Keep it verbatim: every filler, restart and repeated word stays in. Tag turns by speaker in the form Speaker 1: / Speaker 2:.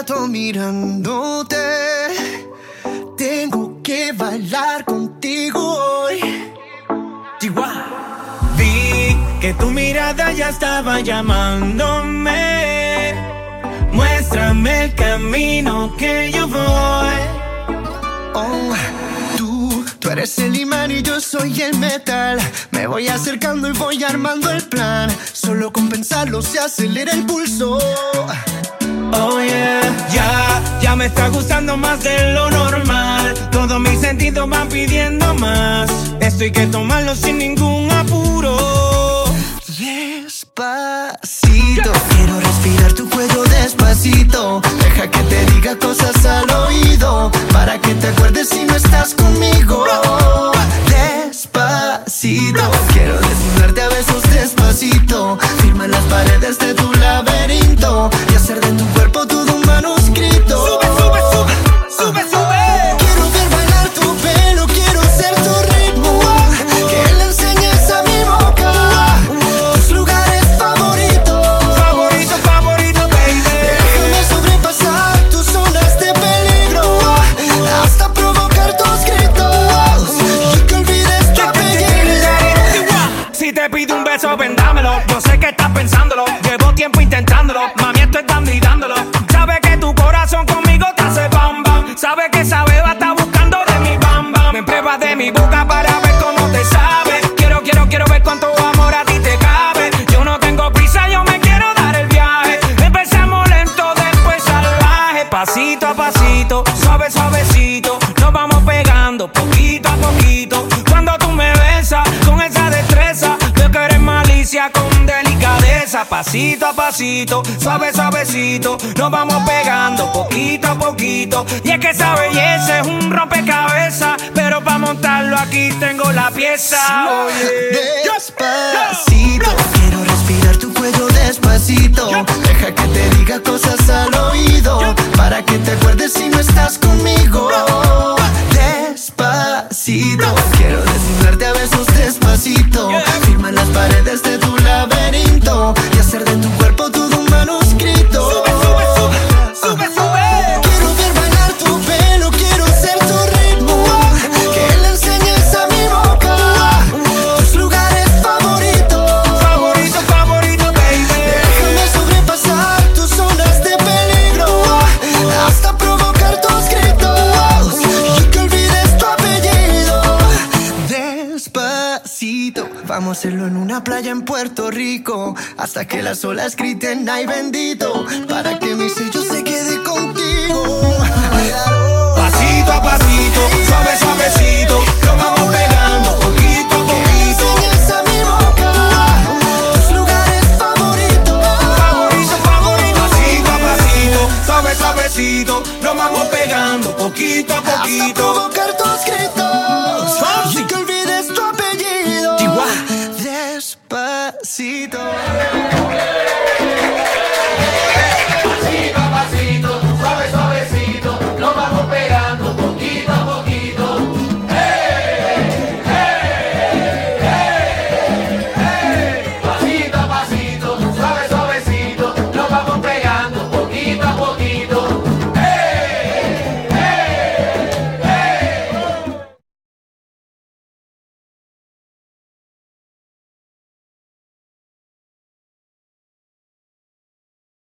Speaker 1: rato mirándote. Tengo que bailar contigo hoy.
Speaker 2: Chihuahua. Vi que tu mirada ya estaba llamándome. Muéstrame el camino que yo voy.
Speaker 1: Oh, tú, tú eres el imán y yo soy el metal. Me voy acercando y voy armando el plan. Solo con pensarlo se acelera el pulso.
Speaker 2: Oh yeah, ya, ya me está gustando más de lo normal. Todos mis sentidos van pidiendo más. Esto hay que tomarlo sin ningún apuro.
Speaker 1: Despacito, quiero respirar tu cuello despacito. Deja que te diga cosas al oído, para que te acuerdes si no estás conmigo. Despacito, quiero desnudarte a besos despacito. Firma las paredes de tu laberinto y hacer de tu cuerpo todo un manuscrito.
Speaker 2: Sube, sube, sube, sube, sube.
Speaker 1: Quiero ver bailar tu pelo, quiero ser tu ritmo. Que le enseñes a mi boca tus lugares favoritos.
Speaker 2: Favorito, favorito, baby.
Speaker 1: Déjame sobrepasar tus zonas de peligro, hasta provocar tus gritos y que olvides tu apellido.
Speaker 2: Si te pido un beso, ven dámelo. Yo sé que estás pensándolo, llevo tiempo intentándolo. Mami, esto es dando y dándolo. Sabe que tu corazón conmigo te hace bam bam. Sabe que esa beba está buscando de mi bam bam. Me pruebas de mi boca para ver cómo te sabe. Quiero, quiero, quiero ver cuánto amor a ti te cabe. Yo no tengo prisa, yo me quiero dar el viaje. Empezamos lento, después salvaje. Pasito a pasito, suave, suavecito. Nos vamos pegando poquito a poquito. Cuando tú me besas con esa destreza, veo que eres malicia con delicadeza. Pasito a pasito, suave, suavecito. Nos vamos pegando poquito a poquito. Y es que esa belleza es un rompecabezas, pero para montarlo aquí tengo la pieza. Oye,
Speaker 1: despacito, quiero respirar tu cuello despacito. Deja que te diga cosas al oído, para que te acuerdes si no estás conmigo. Despacito, quiero desnudarte a besos despacito. Firma las paredes de tu laberinto y hacer de tu cuerpo todo un manuscrito.
Speaker 2: Sube, sube, sube, sube, sube.
Speaker 1: Quiero ver bailar tu pelo, quiero ser tu ritmo. Que le enseñes a mi boca tus lugares favoritos.
Speaker 2: Favorito, favorito, baby.
Speaker 1: Déjame sobrepasar tus zonas de peligro, hasta provocar tus gritos y que olvides tu apellido. Despacito, vamos a hacerlo en una playa en Puerto Rico, hasta que las olas griten ay bendito, para que mi sello se quede contigo.
Speaker 2: Pasito a pasito, suave, suavecito. Nos vamos pegando poquito a poquito.
Speaker 1: Enseñas a mi boca tus lugares favoritos.
Speaker 2: Favorito, favorito. Pasito a pasito, suave, suavecito. Nos vamos pegando poquito a
Speaker 1: Hasta
Speaker 2: poquito.
Speaker 1: provocar tu